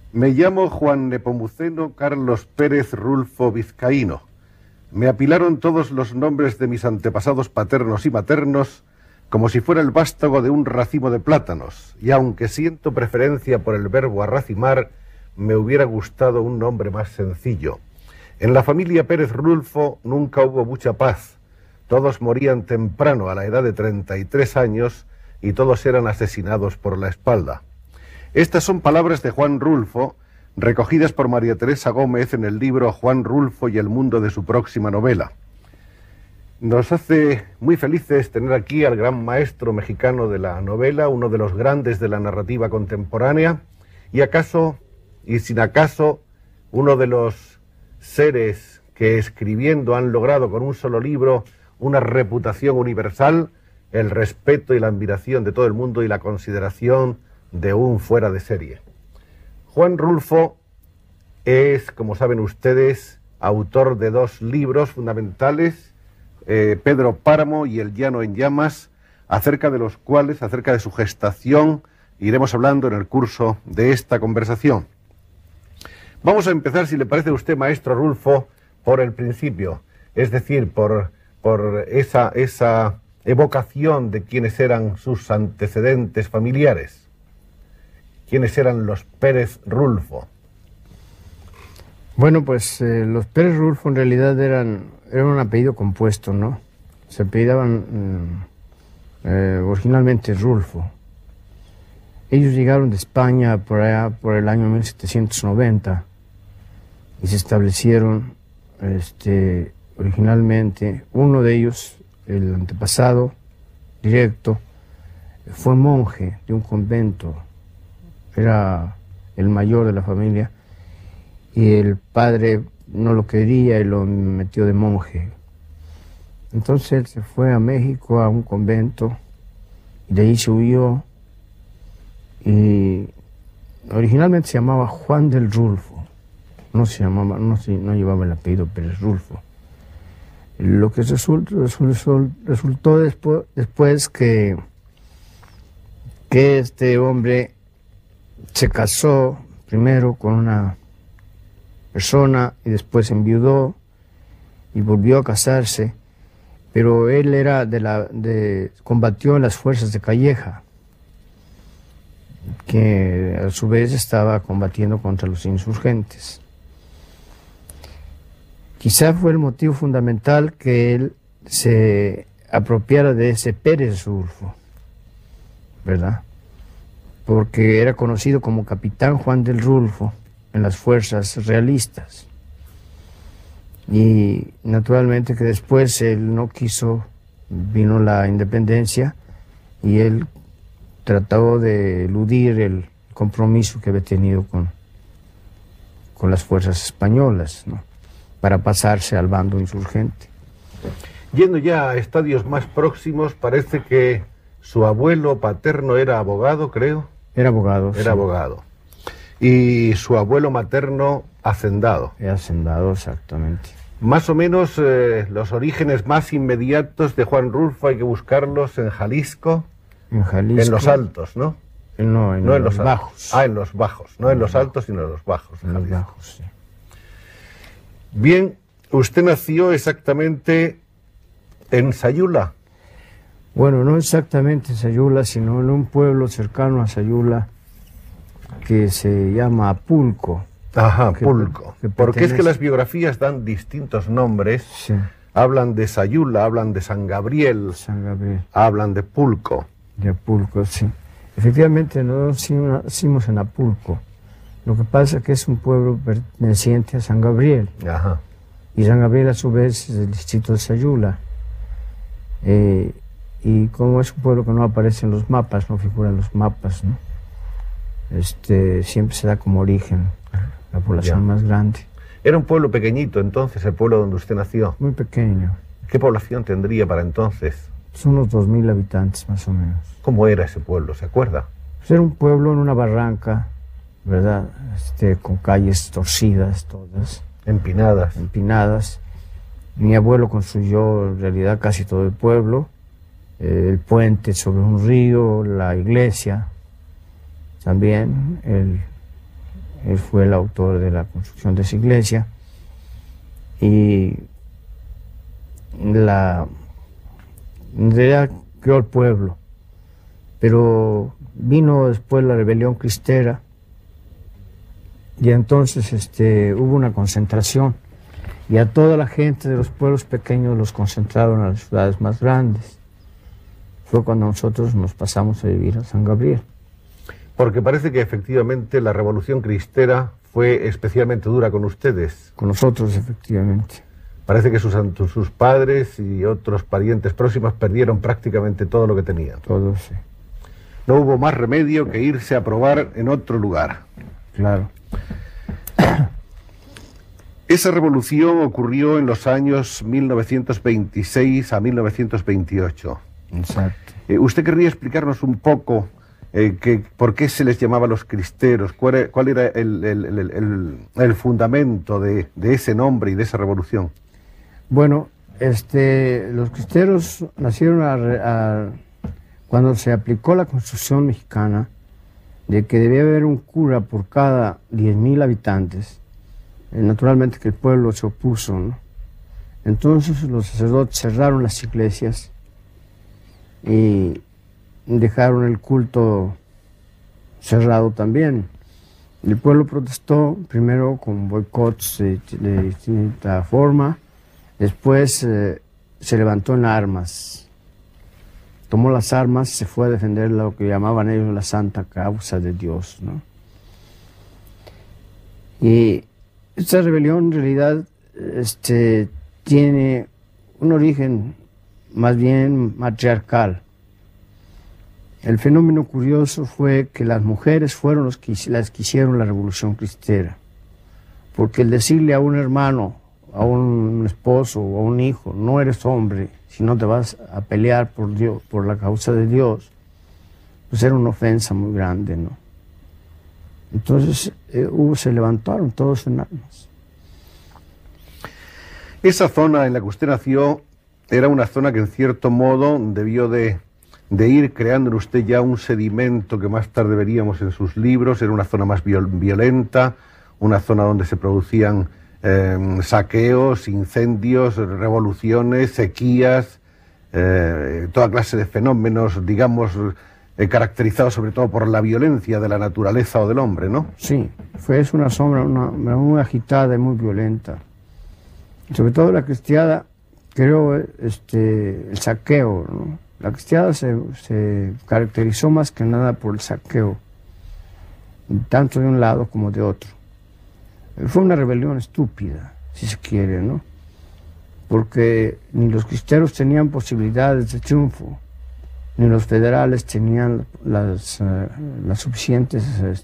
Me llamo Juan Nepomuceno Carlos Pérez Rulfo Vizcaíno. Me apilaron todos los nombres de mis antepasados paternos y maternos como si fuera el vástago de un racimo de plátanos, y aunque siento preferencia por el verbo arracimar, me hubiera gustado un nombre más sencillo. En la familia Pérez Rulfo nunca hubo mucha paz. Todos morían temprano, a la edad de 33 años, y todos eran asesinados por la espalda. Estas son palabras de Juan Rulfo, recogidas por María Teresa Gómez en el libro Juan Rulfo y el mundo de su próxima novela. Nos hace muy felices tener aquí al gran maestro mexicano de la novela, uno de los grandes de la narrativa contemporánea, y acaso, y sin acaso, uno de los seres que escribiendo han logrado con un solo libro una reputación universal, el respeto y la admiración de todo el mundo y la consideración de un fuera de serie. Juan Rulfo es, como saben ustedes, autor de dos libros fundamentales, Pedro Páramo y El llano en llamas, acerca de los cuales, acerca de su gestación, iremos hablando en el curso de esta conversación. Vamos a empezar, si le parece a usted, maestro Rulfo, por el principio, es decir, por esa evocación de quiénes eran sus antecedentes familiares. ¿Quiénes eran los Pérez Rulfo? Bueno, pues los Pérez Rulfo en realidad eran un apellido compuesto, ¿no? Se apellidaban originalmente Rulfo. Ellos llegaron de España por allá por el año 1790 y se establecieron originalmente. Uno de ellos, el antepasado directo, fue monje de un convento. Era el mayor de la familia y el padre no lo quería y lo metió de monje. Entonces él se fue a México a un convento y de ahí se huyó y originalmente se llamaba Juan del Rulfo, no llevaba el apellido Pérez Rulfo. Lo que resultó después que este hombre se casó primero con una persona y después enviudó y volvió a casarse, pero él era combatió en las fuerzas de Calleja, que a su vez estaba combatiendo contra los insurgentes. Quizá fue el motivo fundamental que él se apropiara de ese Pérez Rulfo, ¿verdad? Porque era conocido como Capitán Juan del Rulfo en las fuerzas realistas. Y naturalmente que después él no quiso, vino la independencia y él trató de eludir el compromiso que había tenido con las fuerzas españolas, ¿no?, para pasarse al bando insurgente. Yendo ya a estadios más próximos, parece que su abuelo paterno era abogado, creo. Era abogado. Era abogado. Y su abuelo materno, hacendado. Era hacendado, exactamente. Más o menos los orígenes más inmediatos de Juan Rulfo hay que buscarlos en Jalisco. En Jalisco. En los altos, ¿no? No, en los bajos. Ah, en los bajos. No en los altos, sino en los bajos. En los bajos, sí. Bien, usted nació exactamente en Sayula. Bueno, no exactamente en Sayula, sino en un pueblo cercano a Sayula que se llama Apulco. Ajá, Apulco. Porque es que las biografías dan distintos nombres. Sí. Hablan de Sayula, hablan de San Gabriel. San Gabriel. Hablan de Pulco. De Apulco, sí. Efectivamente, nosotros nacimos en Apulco. Lo que pasa es que es un pueblo perteneciente a San Gabriel. Ajá. Y San Gabriel, a su vez, es el distrito de Sayula. Y como es un pueblo que no aparece en los mapas, no figura en los mapas, ¿no? Siempre se da como origen la población más grande. Era un pueblo pequeñito entonces, el pueblo donde usted nació. Muy pequeño. ¿Qué población tendría para entonces? Son unos 2000 habitantes más o menos. ¿Cómo era ese pueblo? ¿Se acuerda? Pues era un pueblo en una barranca, ¿verdad? Con calles torcidas todas. Empinadas. Empinadas. Mi abuelo construyó en realidad casi todo el pueblo. El puente sobre un río, la iglesia, también Él fue el autor de la construcción de esa iglesia. Y en realidad creó el pueblo. Pero vino después la rebelión cristera y entonces hubo una concentración y a toda la gente de los pueblos pequeños los concentraron a las ciudades más grandes. Fue cuando nosotros nos pasamos a vivir a San Gabriel. Porque parece que efectivamente la revolución cristera fue especialmente dura con ustedes. Con nosotros, efectivamente. Parece que sus padres y otros parientes próximos perdieron prácticamente todo lo que tenían. Todo, sí. No hubo más remedio que irse a probar en otro lugar. Claro. Esa revolución ocurrió en los años 1926 a 1928. Exacto. ¿Usted querría explicarnos un poco por qué se les llamaba los cristeros? ¿Cuál era el fundamento de ese nombre y de esa revolución? Bueno, los cristeros nacieron cuando se aplicó la Constitución mexicana de que debía haber un cura por cada 10,000 habitantes. Naturalmente que el pueblo se opuso, ¿no? Entonces los sacerdotes cerraron las iglesias y dejaron el culto cerrado también. El pueblo protestó primero con boicots de distinta forma, después se levantó en armas. Tomó las armas y se fue a defender lo que llamaban ellos la santa causa de Dios, ¿no? Y esta rebelión en realidad tiene un origen más bien matriarcal. El fenómeno curioso fue que las mujeres fueron las que hicieron la revolución cristera, porque el decirle a un hermano, a un esposo o a un hijo, no eres hombre, si no te vas a pelear por Dios, por la causa de Dios, pues era una ofensa muy grande, ¿no? Entonces se levantaron todos en armas. Esa zona en la que usted nació era una zona que en cierto modo debió de ir creando en usted ya un sedimento que más tarde veríamos en sus libros. Era una zona más violenta, una zona donde se producían saqueos, incendios, revoluciones, sequías, toda clase de fenómenos, digamos, caracterizados sobre todo por la violencia de la naturaleza o del hombre, ¿no? Sí, es una sombra muy agitada y muy violenta. Sobre todo la cristiada creó el saqueo, ¿no? La cristiada se caracterizó más que nada por el saqueo, tanto de un lado como de otro. Fue una rebelión estúpida, si se quiere, ¿no? Porque ni los cristeros tenían posibilidades de triunfo, ni los federales tenían los suficientes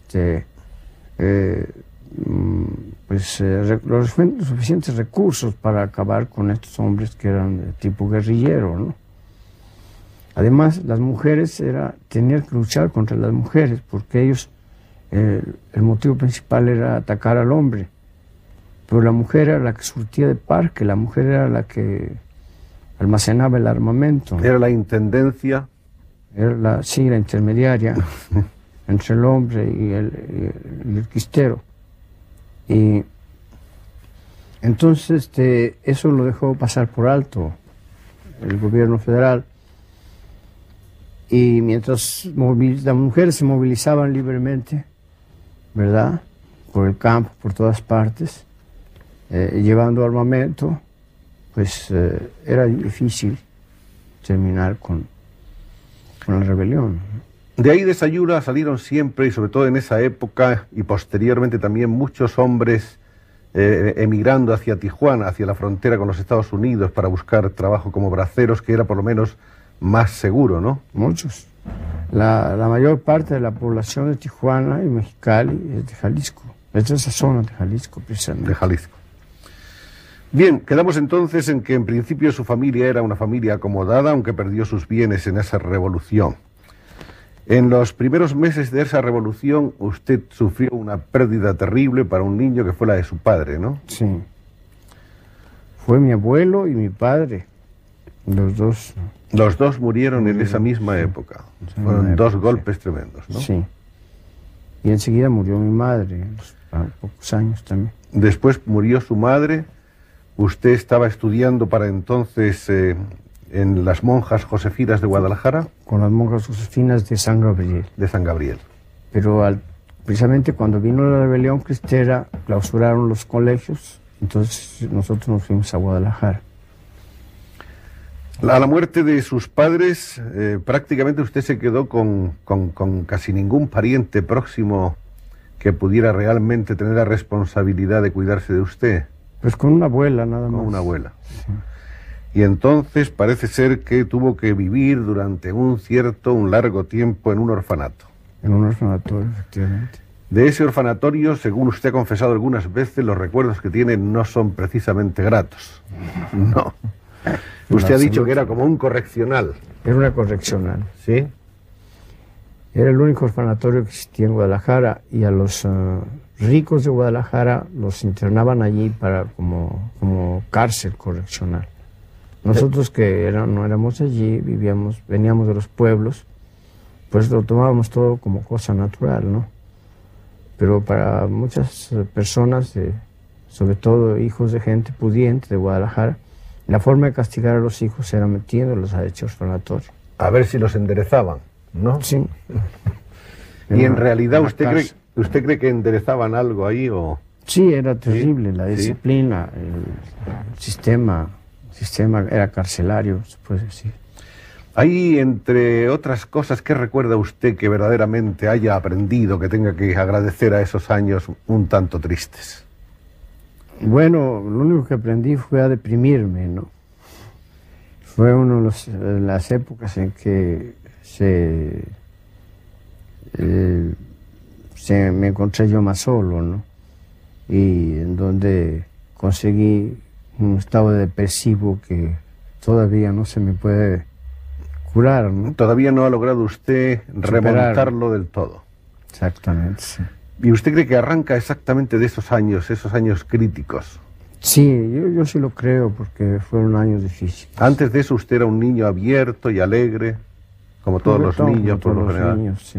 recursos para acabar con estos hombres que eran de tipo guerrillero, ¿no? Además, las mujeres tenían que luchar contra las mujeres, porque ellos, el motivo principal era atacar al hombre. Pero la mujer era la que surtía de parque, la mujer era la que almacenaba el armamento. Era la intendencia. Era la intermediaria entre el hombre y el cristero. Y entonces eso lo dejó pasar por alto el gobierno federal. Y mientras las mujeres se movilizaban libremente, ¿verdad?, por el campo, por todas partes, llevando armamento, pues era difícil terminar con la rebelión. De ahí de Sayula salieron siempre, y sobre todo en esa época, y posteriormente también, muchos hombres emigrando hacia Tijuana, hacia la frontera con los Estados Unidos, para buscar trabajo como braceros, que era por lo menos más seguro, ¿no? Muchos. La mayor parte de la población de Tijuana y Mexicali es de Jalisco. Es de esa zona de Jalisco, precisamente. De Jalisco. Bien, quedamos entonces en que en principio su familia era una familia acomodada, aunque perdió sus bienes en esa revolución. En los primeros meses de esa revolución usted sufrió una pérdida terrible para un niño, que fue la de su padre, ¿no? Sí. Fue mi abuelo y mi padre. Los dos. Los dos murieron en esa misma época. Fueron dos golpes tremendos, ¿no? Sí. Y enseguida murió mi madre, a pocos años también. Después murió su madre. ¿Usted estaba estudiando para entonces en las monjas josefinas de Guadalajara? Con las monjas josefinas de San Gabriel. De San Gabriel. Pero precisamente cuando vino la rebelión cristera, clausuraron los colegios, entonces nosotros nos fuimos a Guadalajara. A la muerte de sus padres, prácticamente usted se quedó con casi ningún pariente próximo que pudiera realmente tener la responsabilidad de cuidarse de usted. Pues con una abuela nada más. Con una abuela. Sí. Y entonces parece ser que tuvo que vivir durante un largo tiempo en un orfanato. En un orfanatorio, efectivamente. De ese orfanatorio, según usted ha confesado algunas veces, los recuerdos que tiene no son precisamente gratos. No. Usted ha dicho que era como un correccional. Era una correccional. ¿Sí? Era el único orfanatorio que existía en Guadalajara, y a los ricos de Guadalajara los internaban allí para como cárcel correccional. Nosotros que no éramos allí, veníamos de los pueblos, pues lo tomábamos todo como cosa natural, ¿no? Pero para muchas personas, sobre todo hijos de gente pudiente de Guadalajara, la forma de castigar a los hijos era metiéndolos a dicho orfanatorio. A ver si los enderezaban, ¿no? Sí. ¿Y en realidad usted cree que enderezaban algo ahí o...? Sí, era terrible, ¿Sí? la disciplina, el sistema era carcelario, se puede decir. Ahí, entre otras cosas, ¿qué recuerda usted que verdaderamente haya aprendido, que tenga que agradecer a esos años un tanto tristes? Bueno, lo único que aprendí fue a deprimirme, ¿no? Fue una de las épocas en que me encontré yo más solo, ¿no? Y en donde conseguí un estado depresivo que todavía no se me puede curar, ¿no? Todavía no ha logrado usted remontarlo del todo. Exactamente, sí. ¿Y usted cree que arranca exactamente de esos años críticos? Sí, yo sí lo creo, porque fueron años difíciles. Antes de eso usted era un niño abierto y alegre, como todos los niños, por lo general. Niños, sí.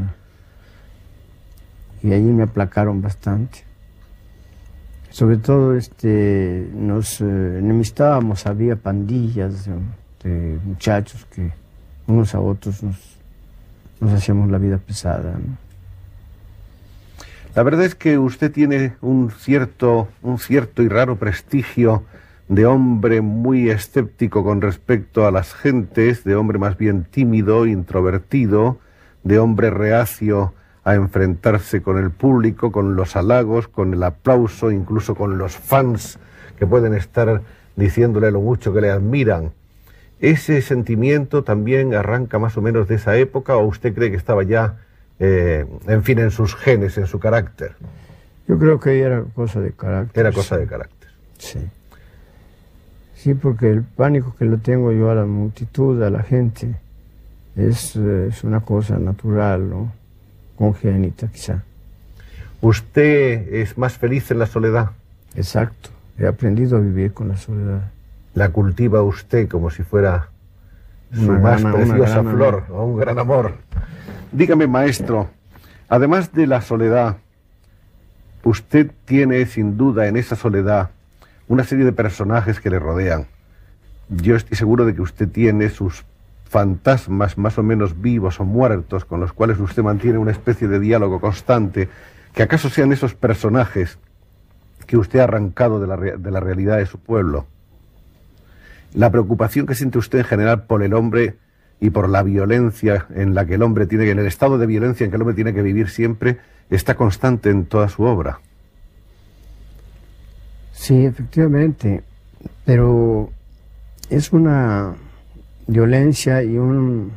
Y allí me aplacaron bastante. Sobre todo nos enemistábamos, había pandillas de muchachos que unos a otros nos hacíamos la vida pesada, ¿no? La verdad es que usted tiene un cierto y raro prestigio de hombre muy escéptico con respecto a las gentes, de hombre más bien tímido, introvertido, de hombre reacio a enfrentarse con el público, con los halagos, con el aplauso, incluso con los fans que pueden estar diciéndole lo mucho que le admiran. ¿Ese sentimiento también arranca más o menos de esa época o usted cree que estaba ya, en fin, en sus genes, en su carácter? Yo creo que era cosa de carácter. Era cosa de carácter. Sí. Sí, porque el pánico que lo tengo yo a la multitud, a la gente, es una cosa natural, ¿no? Congénita, quizá. ¿Usted es más feliz en la soledad? Exacto. He aprendido a vivir con la soledad. ¿La cultiva usted como si fuera su más preciosa flor o un gran amor? Dígame, maestro, además de la soledad, usted tiene sin duda en esa soledad una serie de personajes que le rodean. Yo estoy seguro de que usted tiene sus fantasmas más o menos vivos o muertos con los cuales usted mantiene una especie de diálogo constante, que acaso sean esos personajes que usted ha arrancado de la realidad de su pueblo. La preocupación que siente usted en general por el hombre y por la violencia en la que el hombre tiene, en el estado de violencia en que el hombre tiene que vivir siempre, está constante en toda su obra. Sí, efectivamente, pero es una violencia y un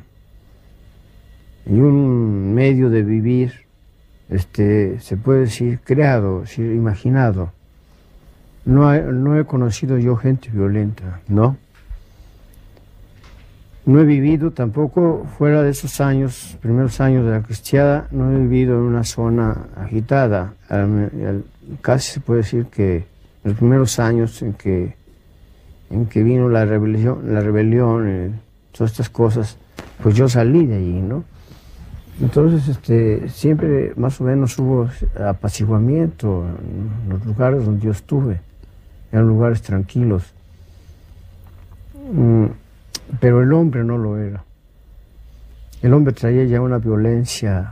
medio de vivir, se puede decir, creado, imaginado. No he conocido yo gente violenta. ¿No? No he vivido tampoco fuera de esos años, primeros años de la cristiada, no he vivido en una zona agitada. Casi se puede decir que en los primeros años en que vino la rebelión, todas estas cosas, pues yo salí de allí, ¿no? Entonces, siempre más o menos hubo apaciguamiento en los lugares donde yo estuve. Eran lugares tranquilos. Pero el hombre no lo era. El hombre traía ya una violencia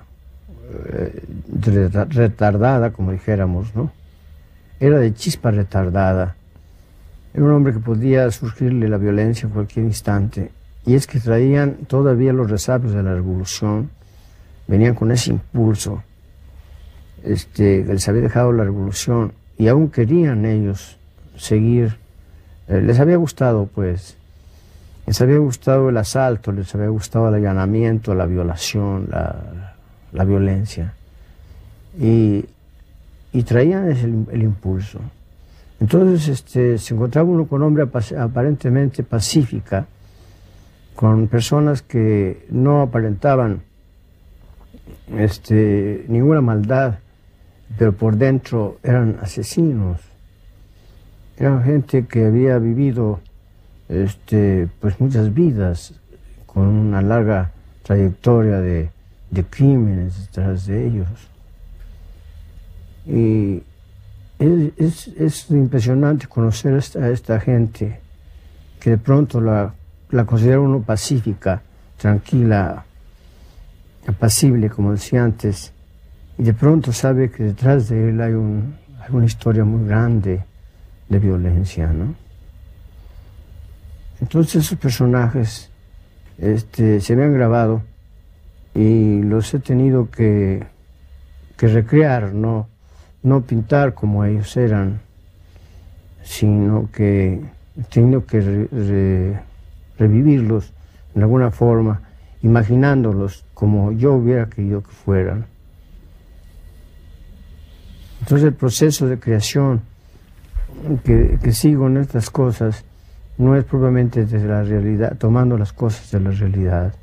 retardada, como dijéramos, ¿no? Era de chispa retardada. Era un hombre que podía surgirle la violencia en cualquier instante. Y es que traían todavía los resabios de la revolución. Venían con ese impulso que les había dejado la revolución, y aún querían ellos seguir. Les había gustado, pues, les había gustado el asalto, les había gustado el allanamiento, la violación, la violencia, y traían el impulso. Entonces se encontraba uno con hombre aparentemente pacífica, con personas que no aparentaban ninguna maldad, pero por dentro eran asesinos. Eran gente que había vivido pues muchas vidas, con una larga trayectoria de crímenes detrás de ellos. Y es impresionante conocer a esta gente que de pronto la considera uno pacífica, tranquila, apacible, como decía antes, y de pronto sabe que detrás de él hay una historia muy grande de violencia, ¿no? Entonces esos personajes se me han grabado y los he tenido que recrear, no pintar como ellos eran, sino que he tenido que revivirlos de alguna forma, imaginándolos como yo hubiera querido que fueran. Entonces el proceso de creación que sigo en estas cosas no es propiamente desde la realidad, tomando las cosas de la realidad,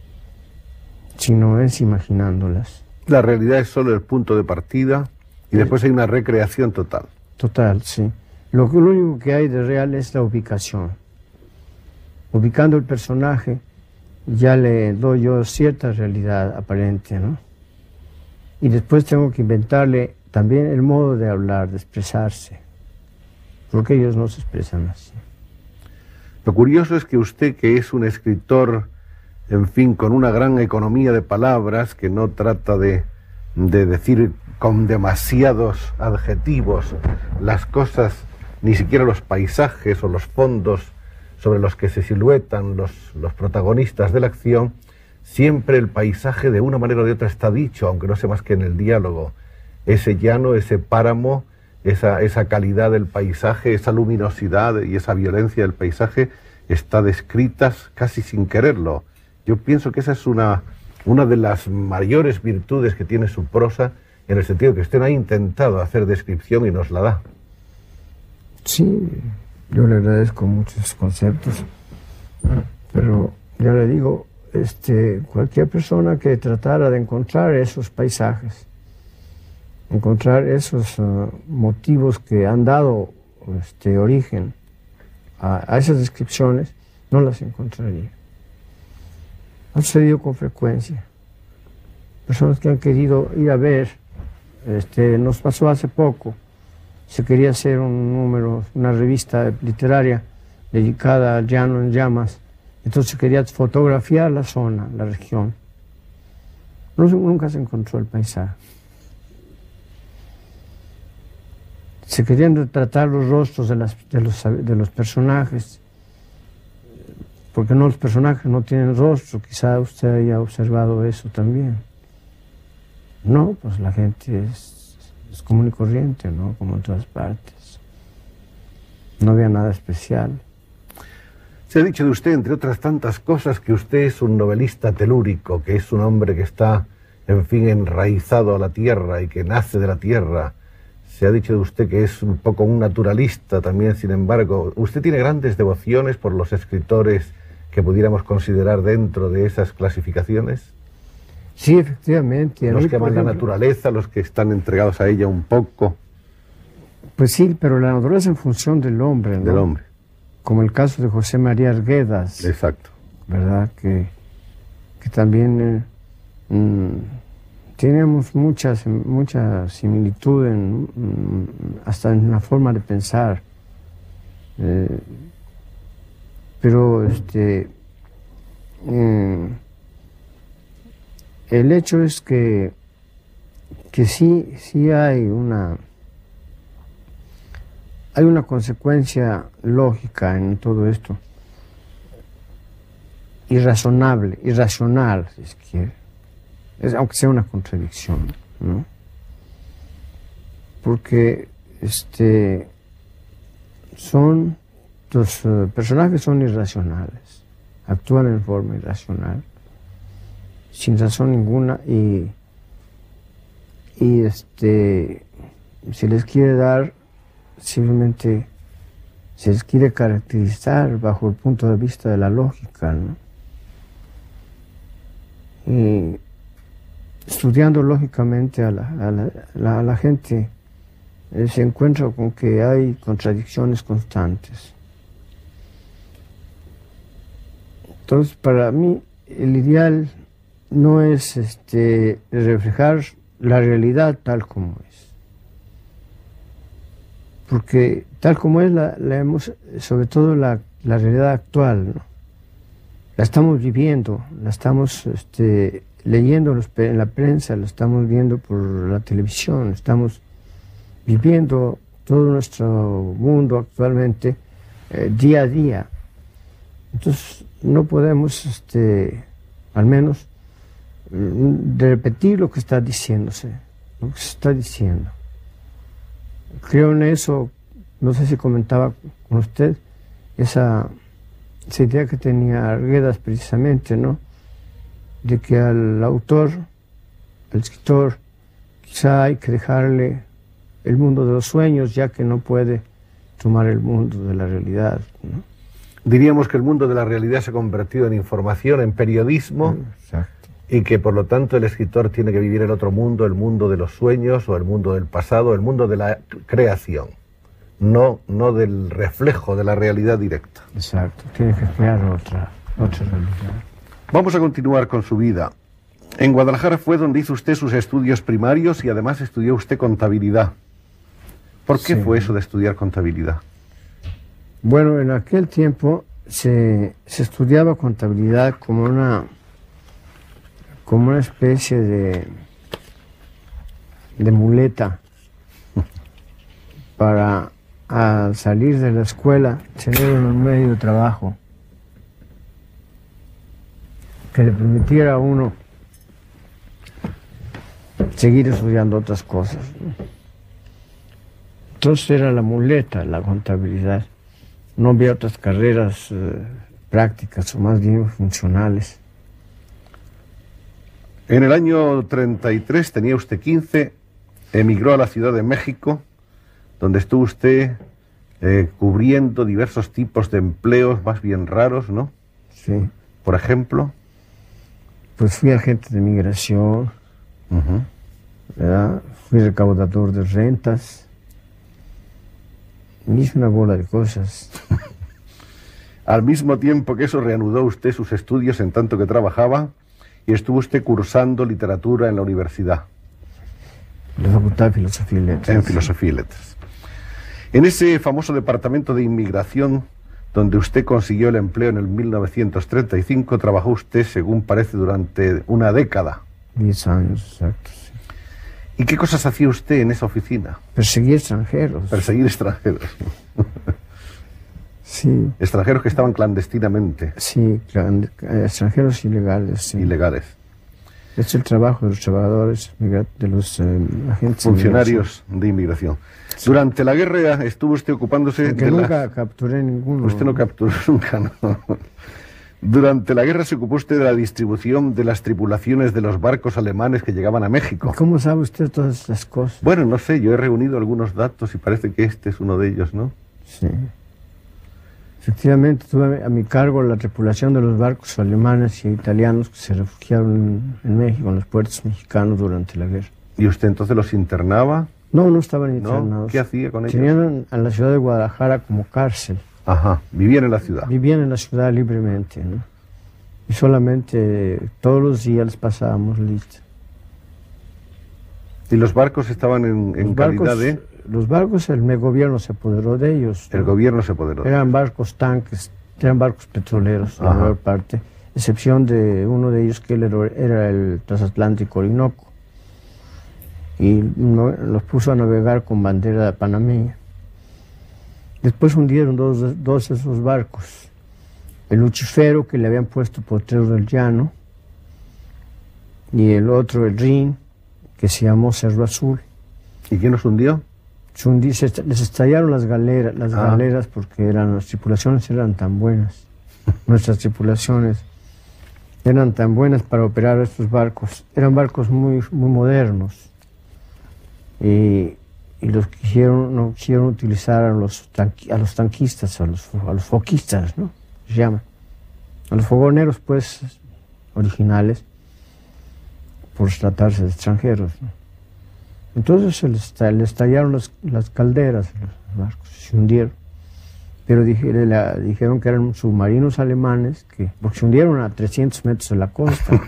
sino es imaginándolas. La realidad es solo el punto de partida y después hay una recreación total. Total, sí. Lo único que hay de real es la ubicación. Ubicando el personaje, ya le doy yo cierta realidad aparente, ¿no? Y después tengo que inventarle también el modo de hablar, de expresarse, porque ellos no se expresan así. Lo curioso es que usted, que es un escritor, en fin, con una gran economía de palabras, que no trata de decir con demasiados adjetivos las cosas, ni siquiera los paisajes o los fondos sobre los que se siluetan los protagonistas de la acción, siempre el paisaje de una manera o de otra está dicho, aunque no sea más que en el diálogo. Ese llano, ese páramo, esa calidad del paisaje, esa luminosidad y esa violencia del paisaje está descritas casi sin quererlo. Yo pienso que esa es una de las mayores virtudes que tiene su prosa, en el sentido que usted no ha intentado hacer descripción y nos la da. Sí, yo le agradezco muchos conceptos, pero ya le digo, cualquier persona que tratara de encontrar esos paisajes, encontrar esos motivos que han dado origen a esas descripciones, no las encontraría. Ha sucedido con frecuencia. Personas que han querido ir a ver, nos pasó hace poco, se quería hacer un número, una revista literaria dedicada al llano en llamas, entonces se quería fotografiar la zona, la región. Nunca se encontró el paisaje. Se querían retratar los rostros de los personajes, porque los personajes no tienen rostro, quizá usted haya observado eso también. No, pues la gente es común y corriente, ¿no? Como en todas partes. No había nada especial. Se ha dicho de usted, entre otras tantas cosas, que usted es un novelista telúrico, que es un hombre que está, en fin, enraizado a la tierra y que nace de la tierra. Se ha dicho de usted que es un poco un naturalista también, sin embargo. ¿Usted tiene grandes devociones por los escritores que pudiéramos considerar dentro de esas clasificaciones? Sí, efectivamente. Los que aman la naturaleza, los que están entregados a ella un poco. Pues sí, pero la naturaleza en función del hombre, ¿no? Del hombre. Como el caso de José María Arguedas. Exacto. ¿Verdad? Que también tenemos mucha similitud hasta en la forma de pensar. Pero el hecho es que sí hay una consecuencia lógica en todo esto, irracional, si se quiere, aunque sea una contradicción, ¿no? Porque los personajes son irracionales, actúan en forma irracional, sin razón ninguna, y se les quiere dar, simplemente se les quiere caracterizar bajo el punto de vista de la lógica, ¿no? Y estudiando lógicamente a la gente, se encuentra con que hay contradicciones constantes. Entonces, para mí, el ideal no es reflejar la realidad tal como es. Porque tal como es, sobre todo la realidad actual, ¿no? La estamos viviendo, la estamos leyendo en la prensa, la estamos viendo por la televisión, estamos viviendo todo nuestro mundo actualmente día a día. Entonces no podemos, al menos, de repetir lo que está diciéndose, lo que se está diciendo. Creo en eso, no sé si comentaba con usted, esa idea que tenía Arguedas precisamente, ¿no? De que al autor, al escritor, quizá hay que dejarle el mundo de los sueños, ya que no puede tomar el mundo de la realidad, ¿no? Diríamos que el mundo de la realidad se ha convertido en información, en periodismo. Exacto. Y que por lo tanto el escritor tiene que vivir el otro mundo, el mundo de los sueños o el mundo del pasado, el mundo de la creación, no del reflejo de la realidad directa. Exacto, tiene que crear otra realidad. Vamos a continuar con su vida. En Guadalajara fue donde hizo usted sus estudios primarios y además estudió usted contabilidad. ¿Por qué fue eso de estudiar contabilidad? Bueno, en aquel tiempo se estudiaba contabilidad como una especie de muleta para, al salir de la escuela, tener un medio de trabajo que le permitiera a uno seguir estudiando otras cosas. Entonces era la muleta, la contabilidad. No había otras carreras prácticas o más bien funcionales. En el año 33, tenía usted 15, emigró a la Ciudad de México, donde estuvo usted cubriendo diversos tipos de empleos más bien raros, ¿no? Sí. Por ejemplo. Pues fui agente de migración, ¿verdad? Fui recaudador de rentas, hice una bola de cosas. Al mismo tiempo que eso, reanudó usted sus estudios en tanto que trabajaba y estuvo usted cursando literatura en la universidad. La Facultad de Filosofía y Letras. En Filosofía y Letras. En ese famoso departamento de inmigración donde usted consiguió el empleo en el 1935, trabajó usted, según parece, durante una década. 10 años, exacto. Sí. ¿Y qué cosas hacía usted en esa oficina? Perseguir extranjeros. Perseguir extranjeros. Sí. Extranjeros que estaban clandestinamente. Sí, extranjeros ilegales. Sí. Ilegales. Es el trabajo de los trabajadores, de los agentes funcionarios de inmigración. Sí. Durante la guerra estuvo usted ocupándose de nunca capturé ninguno. Usted no capturó nunca, ¿no? Durante la guerra se ocupó usted de la distribución de las tripulaciones de los barcos alemanes que llegaban a México. ¿Cómo sabe usted todas esas cosas? Bueno, no sé, yo he reunido algunos datos y parece que este es uno de ellos, ¿no? Sí. Efectivamente, tuve a mi cargo la tripulación de los barcos alemanes y italianos que se refugiaron en México, en los puertos mexicanos durante la guerra. ¿Y usted entonces los internaba? No, no estaban internados. ¿No? ¿Qué hacía con ellos? Tenían a la ciudad de Guadalajara como cárcel. Ajá, vivían en la ciudad. Vivían en la ciudad libremente, ¿no? Y solamente todos los días les pasábamos lista. ¿Y los barcos estaban en calidad de...? Los barcos, el gobierno se apoderó de ellos, ¿no? El gobierno se apoderó. Eran barcos tanques, eran barcos petroleros, la mayor parte, excepción de uno de ellos que era el transatlántico Orinoco. Y los puso a navegar con bandera panameña. Después hundieron dos de esos barcos. El Lucifero, que le habían puesto Potrero del Llano, y el otro, el Rin, que se llamó Cerro Azul. ¿Y quién los hundió? Les estallaron las galeras porque las tripulaciones eran tan buenas. Nuestras tripulaciones eran tan buenas para operar estos barcos. Eran barcos muy, muy modernos. Y no quisieron utilizar a los tanquistas, a los foquistas, ¿no? Se llama. A los fogoneros, pues, originales, por tratarse de extranjeros, ¿no? Entonces se les estallaron las calderas de los barcos, se hundieron. Pero dijeron que eran submarinos alemanes, porque se hundieron a 300 metros de la costa.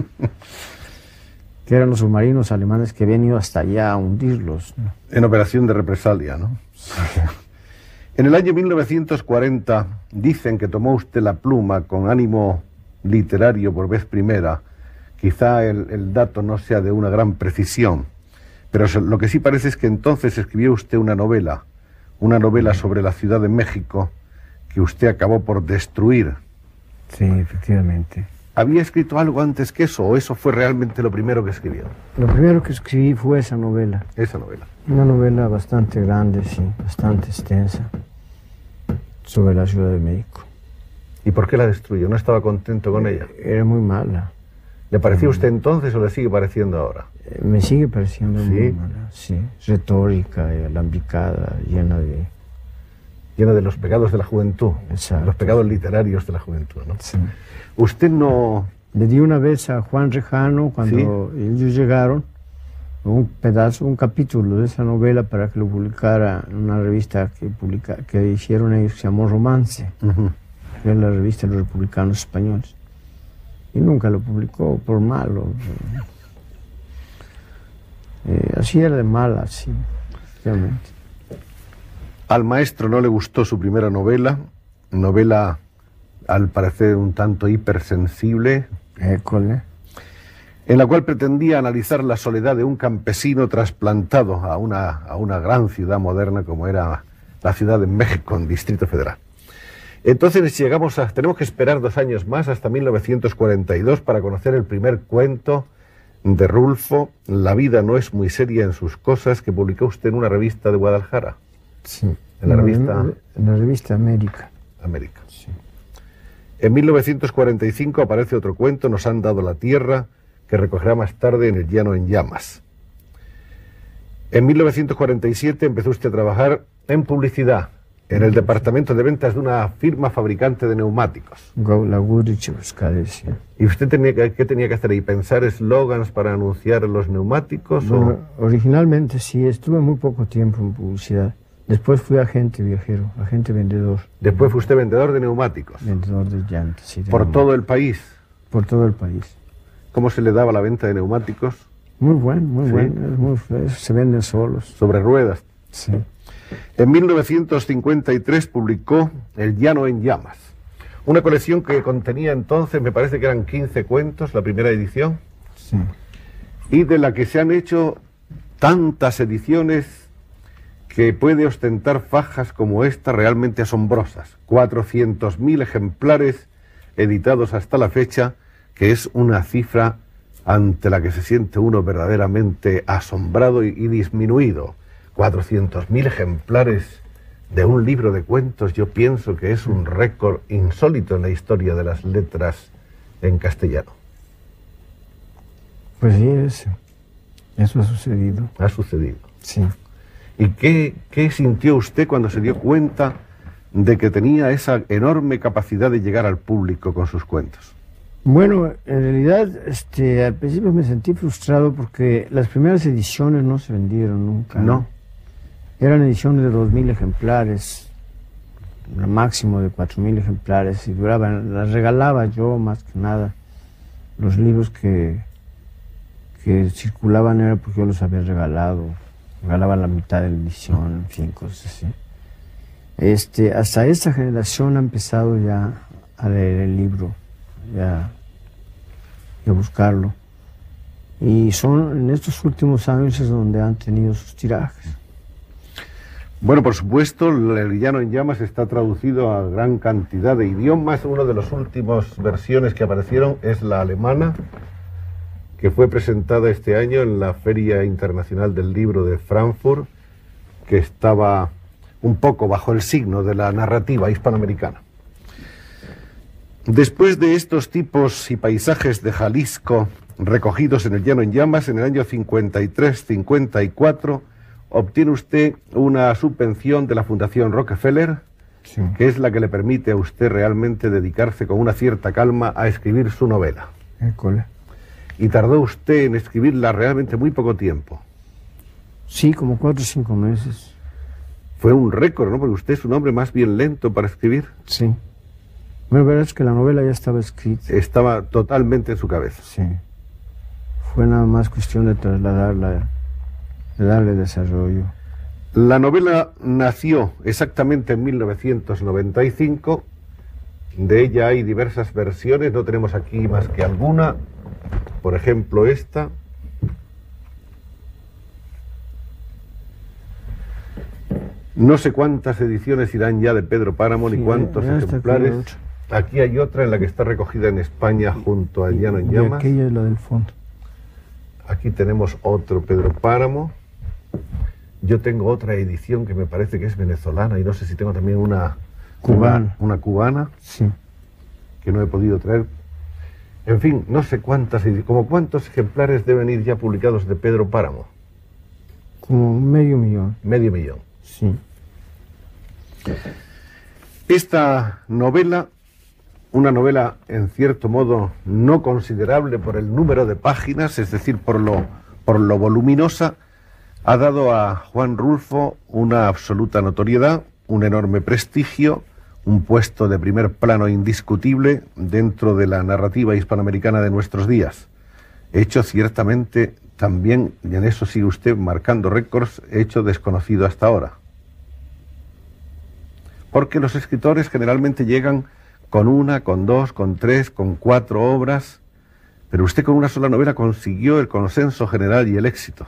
Que eran los submarinos alemanes que habían ido hasta allá a hundirlos, ¿no? En operación de represalia, ¿no? Sí. En el año 1940 dicen que tomó usted la pluma con ánimo literario por vez primera. Quizá el dato no sea de una gran precisión, pero lo que sí parece es que entonces escribió usted una novela sobre la Ciudad de México que usted acabó por destruir. Sí, efectivamente. ¿Había escrito algo antes que eso o eso fue realmente lo primero que escribió? Lo primero que escribí fue esa novela. Esa novela. Una novela bastante grande, sí, bastante extensa, sobre la Ciudad de México. ¿Y por qué la destruyó? ¿No estaba contento con ella? Era muy mala. ¿Le parecía usted entonces o le sigue pareciendo ahora? Me sigue pareciendo muy mala, sí. Retórica, alambicada, llena de los pecados de la juventud. Exacto. Los pecados literarios de la juventud, ¿no? Sí. Usted no... Le di una vez a Juan Rejano, cuando ellos llegaron, un capítulo de esa novela para que lo publicara en una revista que hicieron ellos, que se llamó Romance, que era la revista de los republicanos españoles. Y nunca lo publicó por malo. Así era de mala, sí, realmente. Al maestro no le gustó su primera novela, al parecer un tanto hipersensible, en la cual pretendía analizar la soledad de un campesino trasplantado a una gran ciudad moderna como era la Ciudad de México, en Distrito Federal. Entonces tenemos que esperar 2 años más, hasta 1942, para conocer el primer cuento de Rulfo, La vida no es muy seria en sus cosas, que publicó usted en una revista de Guadalajara. Sí. En la revista América. América. Sí. En 1945 aparece otro cuento, Nos han dado la tierra, que recogerá más tarde en El llano en llamas. En 1947 empezó usted a trabajar en publicidad, en el departamento de ventas de una firma fabricante de neumáticos. La Goodrich Euskadi. ¿Y usted qué tenía que hacer ahí? ¿Pensar eslogans para anunciar los neumáticos? Bueno, originalmente sí, estuve muy poco tiempo en publicidad. Después fui agente viajero, agente vendedor. Después fue usted vendedor de neumáticos. Vendedor de llantas, sí. ¿Por todo el país? Por todo el país. ¿Cómo se le daba la venta de neumáticos? Muy bueno, muy bueno. Se venden solos. ¿Sobre ruedas? Sí. En 1953 publicó El llano en llamas, una colección que contenía entonces, me parece que eran 15 cuentos, la primera edición, sí, y de la que se han hecho tantas ediciones que puede ostentar fajas como esta realmente asombrosas. 400.000 ejemplares editados hasta la fecha, que es una cifra ante la que se siente uno verdaderamente asombrado y disminuido. 400.000 ejemplares de un libro de cuentos, yo pienso que es un récord insólito en la historia de las letras en castellano. Pues sí, eso ha sucedido. Ha sucedido. Sí. ¿Y qué sintió usted cuando se dio cuenta de que tenía esa enorme capacidad de llegar al público con sus cuentos? Bueno, en realidad al principio me sentí frustrado porque las primeras ediciones no se vendieron nunca. No. Eran ediciones de 2.000 ejemplares. máximo de 4.000 ejemplares y duraban, las regalaba yo más que nada. Los libros que circulaban era porque yo los había regalaba la mitad de la edición, en fin, cosas así. Hasta esta generación ha empezado ya a leer el libro, ya a buscarlo. Y son en estos últimos años es donde han tenido sus tirajes. Bueno, por supuesto, El Llano en Llamas está traducido a gran cantidad de idiomas. Una de las últimas versiones que aparecieron es la alemana, que fue presentada este año en la Feria Internacional del Libro de Frankfurt, que estaba un poco bajo el signo de la narrativa hispanoamericana. Después de estos tipos y paisajes de Jalisco recogidos en El Llano en Llamas, en el año 53-54, obtiene usted una subvención de la Fundación Rockefeller, sí, que es la que le permite a usted realmente dedicarse con una cierta calma a escribir su novela. Y tardó usted en escribirla realmente muy poco tiempo. Sí, como 4 o 5 meses. Fue un récord, ¿no? Porque usted es un hombre más bien lento para escribir. Sí. Bueno, verdad es que la novela ya estaba escrita. Estaba totalmente en su cabeza. Sí. Fue nada más cuestión de trasladarla, de darle desarrollo. La novela nació exactamente en 1995. De ella hay diversas versiones, no tenemos aquí más que alguna. Por ejemplo, esta. No sé cuántas ediciones irán ya de Pedro Páramo, ni cuántos ejemplares. Aquí hay otra en la que está recogida en España junto al Llano en Llamas. Y aquella es la del fondo. Aquí tenemos otro Pedro Páramo. Yo tengo otra edición que me parece que es venezolana y no sé si tengo también una cubana. Una cubana, sí, que no he podido traer. En fin, no sé cuántas, como cuántos ejemplares deben ir ya publicados de Pedro Páramo. Como 500.000. 500.000. Sí. Esta novela, una novela en cierto modo no considerable por el número de páginas, es decir, por lo voluminosa, ha dado a Juan Rulfo una absoluta notoriedad, un enorme prestigio, un puesto de primer plano indiscutible dentro de la narrativa hispanoamericana de nuestros días. Hecho ciertamente también, y en eso sigue usted marcando récords, hecho desconocido hasta ahora. Porque los escritores generalmente llegan con 1, con 2, con 3, con 4 obras, pero usted con una sola novela consiguió el consenso general y el éxito.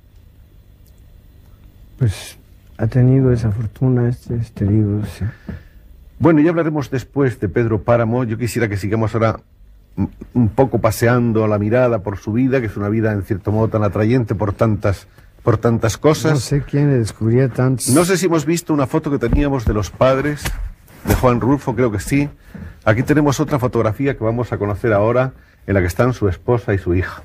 Pues ha tenido esa fortuna este libro, sí. Bueno, ya hablaremos después de Pedro Páramo. Yo quisiera que sigamos ahora un poco paseando la mirada por su vida, que es una vida en cierto modo tan atrayente por tantas cosas. No sé quién le descubría tantos. No sé si hemos visto una foto que teníamos de los padres de Juan Rulfo, creo que sí. Aquí tenemos otra fotografía que vamos a conocer ahora, en la que están su esposa y su hija.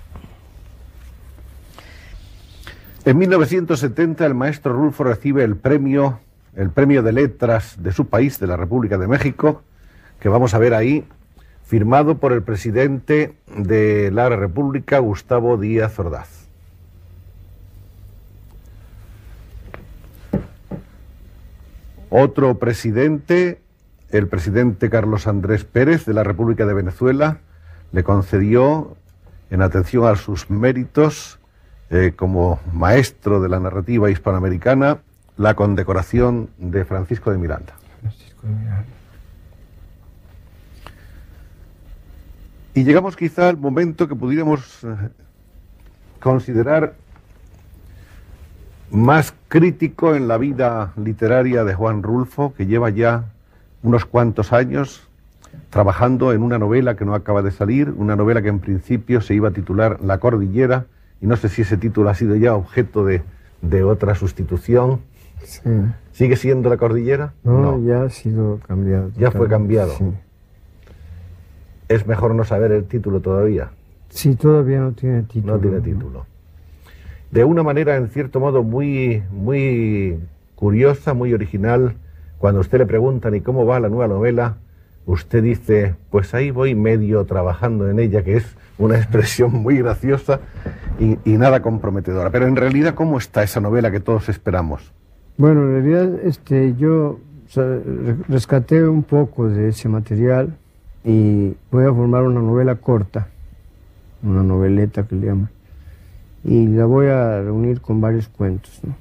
En 1970 el maestro Rulfo recibe el premio de letras de su país, de la República de México, que vamos a ver ahí, firmado por el presidente de la República, Gustavo Díaz Ordaz. Otro presidente, el presidente Carlos Andrés Pérez de la República de Venezuela, le concedió, en atención a sus méritos como maestro de la narrativa hispanoamericana, la condecoración de Francisco de Miranda. Y llegamos quizá al momento que pudiéramos considerar más crítico en la vida literaria de Juan Rulfo, que lleva ya unos cuantos años trabajando en una novela que no acaba de salir, una novela que en principio se iba a titular La Cordillera, y no sé si ese título ha sido ya objeto de otra sustitución. Sí. ¿Sigue siendo La Cordillera? No, ya ha sido cambiado. Ya fue cambiado. Sí. Es mejor no saber el título todavía. Sí, todavía no tiene título. No tiene título. De una manera, en cierto modo, muy curiosa, muy original, cuando a usted le preguntan ¿y cómo va la nueva novela?, usted dice, pues ahí voy medio trabajando en ella, que es una expresión muy graciosa y nada comprometedora. Pero en realidad, ¿cómo está esa novela que todos esperamos? Bueno, en realidad yo o sea, rescaté un poco de ese material y voy a formar una novela corta, una noveleta que le llaman, y la voy a reunir con varios cuentos, ¿no?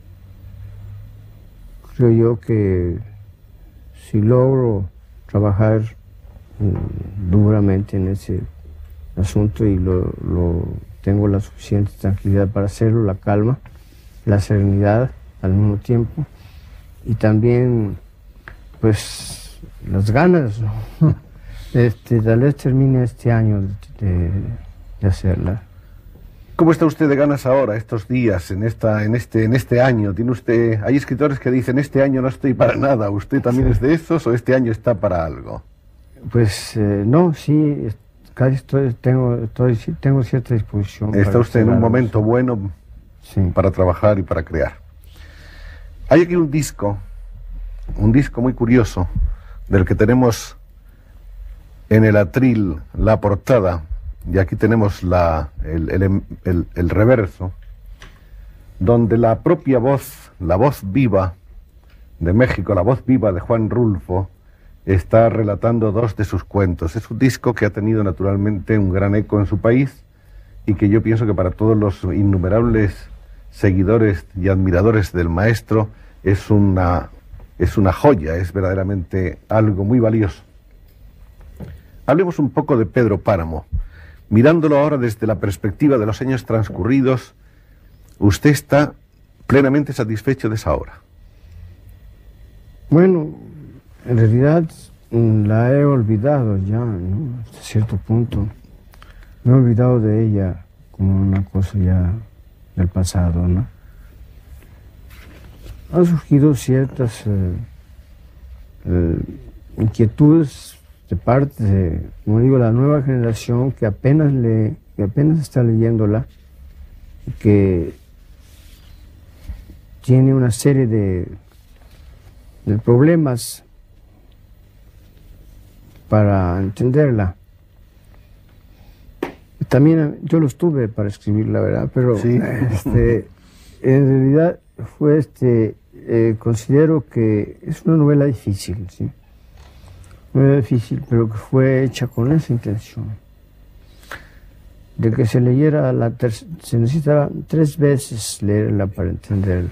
Creo yo que si logro trabajar duramente en ese asunto y tengo la suficiente tranquilidad para hacerlo, la calma, la serenidad al mismo tiempo y también pues las ganas, ¿no? Tal vez termine este año de hacerla. ¿Cómo está usted de ganas ahora, estos días, en este año? ¿Tiene usted, hay escritores que dicen, este año no estoy para nada, ¿usted también es de esos o este año está para algo? Pues no, sí, casi tengo cierta disposición. Está usted en un momento bueno, sí, para trabajar y para crear. Hay aquí un disco muy curioso, del que tenemos en el atril la portada, y aquí tenemos el reverso, donde la propia voz, la voz viva de México, la voz viva de Juan Rulfo, está relatando dos de sus cuentos. Es un disco que ha tenido naturalmente un gran eco en su país y que yo pienso que para todos los innumerables seguidores y admiradores del maestro es una joya, es verdaderamente algo muy valioso. Hablemos un poco de Pedro Páramo. Mirándolo ahora desde la perspectiva de los años transcurridos, ¿usted está plenamente satisfecho de esa obra? Bueno, en realidad la he olvidado ya, ¿no? Hasta cierto punto. Me he olvidado de ella como una cosa ya del pasado, ¿no? Han surgido ciertas inquietudes de parte de, como digo, la nueva generación que apenas está leyéndola, que tiene una serie de problemas para entenderla. También yo los tuve para escribir, la verdad, pero sí. En realidad fue considero que es una novela difícil, ¿sí? Muy difícil, pero que fue hecha con esa intención de que se leyera se necesitaba 3 veces leerla para entenderla.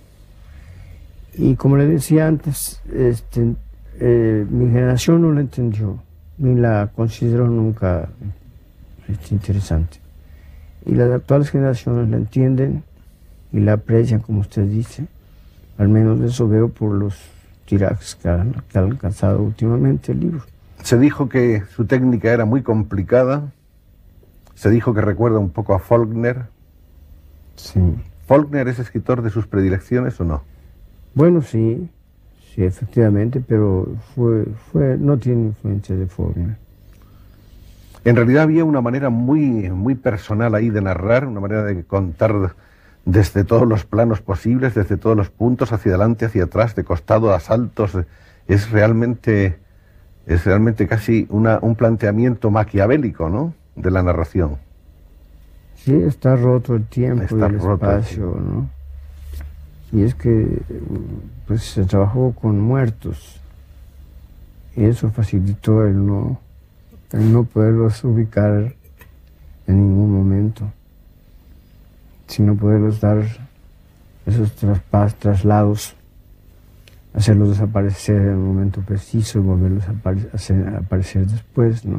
Y como le decía antes, mi generación no la entendió, ni la consideró nunca interesante. Y las actuales generaciones la entienden y la aprecian, como usted dice. Al menos eso veo por los tirajes que ha alcanzado últimamente el libro. Se dijo que su técnica era muy complicada, se dijo que recuerda un poco a Faulkner. Sí. ¿Faulkner es escritor de sus predilecciones o no? Bueno, sí, efectivamente, pero no tiene influencia de Faulkner. En realidad había una manera muy personal ahí de narrar, una manera de contar desde todos los planos posibles, desde todos los puntos, hacia adelante, hacia atrás, de costado a saltos. Es realmente casi un planteamiento maquiavélico, ¿no?, de la narración. Sí, está roto el tiempo y el espacio, ¿no? Y es que pues se trabajó con muertos y eso facilitó el no poderlos ubicar en ningún momento, sino poderlos dar esos traslados, hacerlos desaparecer en el momento preciso y volverlos a aparecer después, ¿no?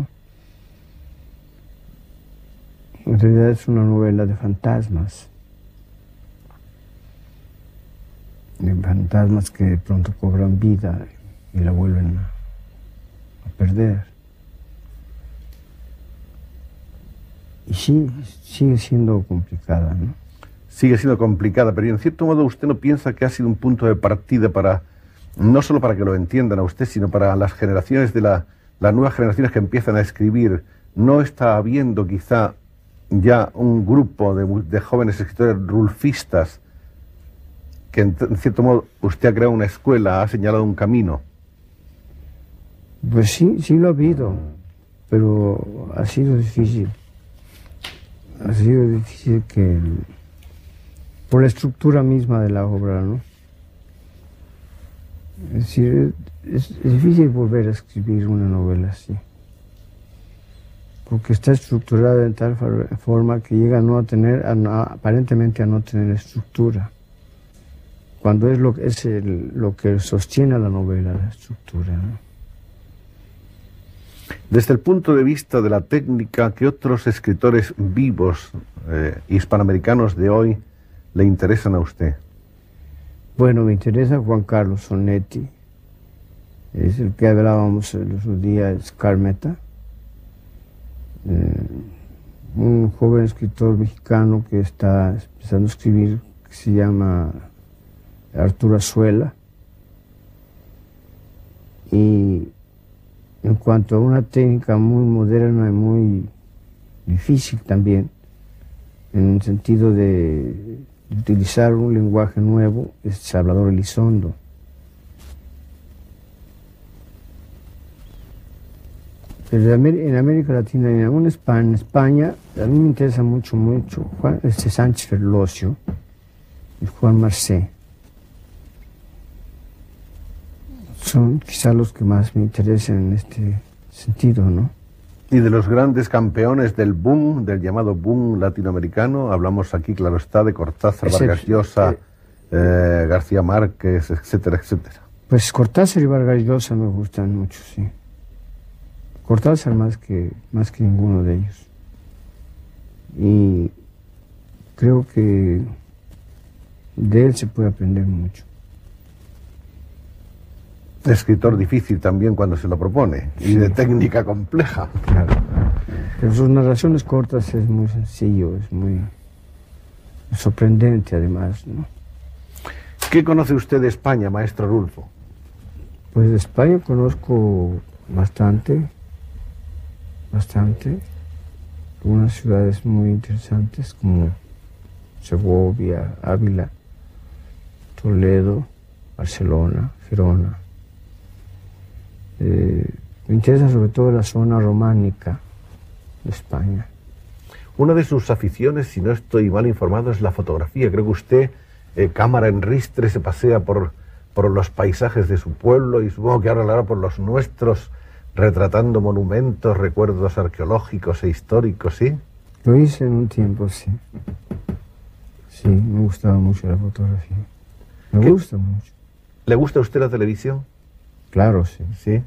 En realidad es una novela de fantasmas que de pronto cobran vida y la vuelven a perder. Y sí, sigue siendo complicada, ¿no? Sigue siendo complicada, pero en cierto modo usted no piensa que ha sido un punto de partida para, no solo para que lo entiendan a usted, sino para las generaciones las nuevas generaciones que empiezan a escribir. ¿No está habiendo quizá ya un grupo de jóvenes escritores rulfistas que en cierto modo usted ha creado una escuela, ha señalado un camino? Pues sí lo ha habido, pero ha sido difícil. Ha sido difícil por la estructura misma de la obra, ¿no? Es decir, es difícil volver a escribir una novela así, porque está estructurada de tal forma que llega a no tener, aparentemente a no tener estructura, cuando es lo que sostiene a la novela, la estructura, ¿no? Desde el punto de vista de la técnica, ¿qué otros escritores vivos hispanoamericanos de hoy le interesan a usted? Bueno, me interesa Juan Carlos Sonetti, es el que hablábamos el otro día, es Carmeta, un joven escritor mexicano que está empezando a escribir, que se llama Arturo Azuela. Y en cuanto a una técnica muy moderna y muy difícil también, en el sentido de utilizar un lenguaje nuevo, es Salvador Elizondo. Pero en América Latina y aún en España, a mí me interesa mucho Sánchez Ferlosio y Juan Marcé. Son quizás los que más me interesan en este sentido, ¿no? Y de los grandes campeones del boom, del llamado boom latinoamericano, hablamos aquí, claro está, de Cortázar, Vargas Llosa, García Márquez, etcétera, etcétera. Pues Cortázar y Vargas Llosa me gustan mucho, sí. Cortázar más que ninguno de ellos. Y creo que de él se puede aprender mucho. Escritor difícil también cuando se lo propone, y de técnica compleja. Claro. Pero sus narraciones cortas es muy sencillo, es muy sorprendente además, ¿no? ¿Qué conoce usted de España, maestro Rulfo? Pues de España conozco bastante. Algunas ciudades muy interesantes como Segovia, Ávila, Toledo, Barcelona, Gerona. Me interesa sobre todo la zona románica de España. Una de sus aficiones, si no estoy mal informado, es la fotografía. Creo que usted, cámara en ristre, se pasea por los paisajes de su pueblo y supongo que ahora lo hará por los nuestros, retratando monumentos, recuerdos arqueológicos e históricos, ¿sí? Lo hice en un tiempo, sí. Sí, me gustaba mucho la fotografía. Me gusta mucho. ¿Le gusta a usted la televisión? Claro, sí. ¿Sí?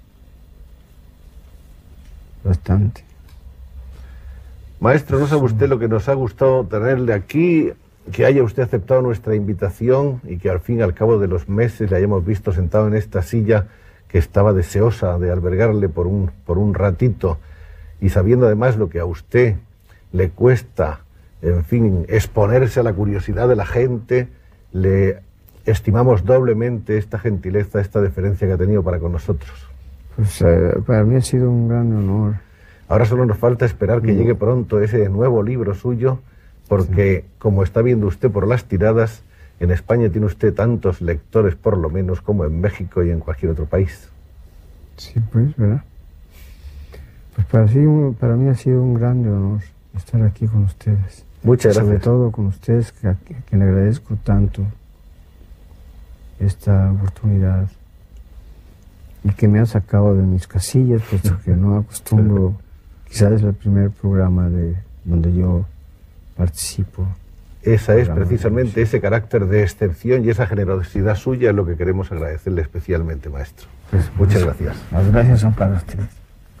Bastante. Maestro, ¿no sabe usted lo que nos ha gustado tenerle aquí? Que haya usted aceptado nuestra invitación y que al fin y al cabo de los meses le hayamos visto sentado en esta silla que estaba deseosa de albergarle por un ratito, y sabiendo además lo que a usted le cuesta, en fin, exponerse a la curiosidad de la gente, le estimamos doblemente esta gentileza, esta deferencia que ha tenido para con nosotros. Pues para mí ha sido un gran honor. Ahora solo nos falta esperar que llegue pronto ese nuevo libro suyo, porque como está viendo usted por las tiradas, en España tiene usted tantos lectores por lo menos como en México y en cualquier otro país. Sí, pues, ¿verdad? Pues para mí ha sido un gran honor estar aquí con ustedes. Muchas gracias. Sobre todo con ustedes, que le agradezco tanto esta oportunidad y que me ha sacado de mis casillas, puesto que no acostumbro, quizás es el primer programa donde yo participo. Esa es precisamente ese carácter de excepción y esa generosidad suya es lo que queremos agradecerle especialmente, maestro. Pues, muchas gracias. Las gracias son para ustedes.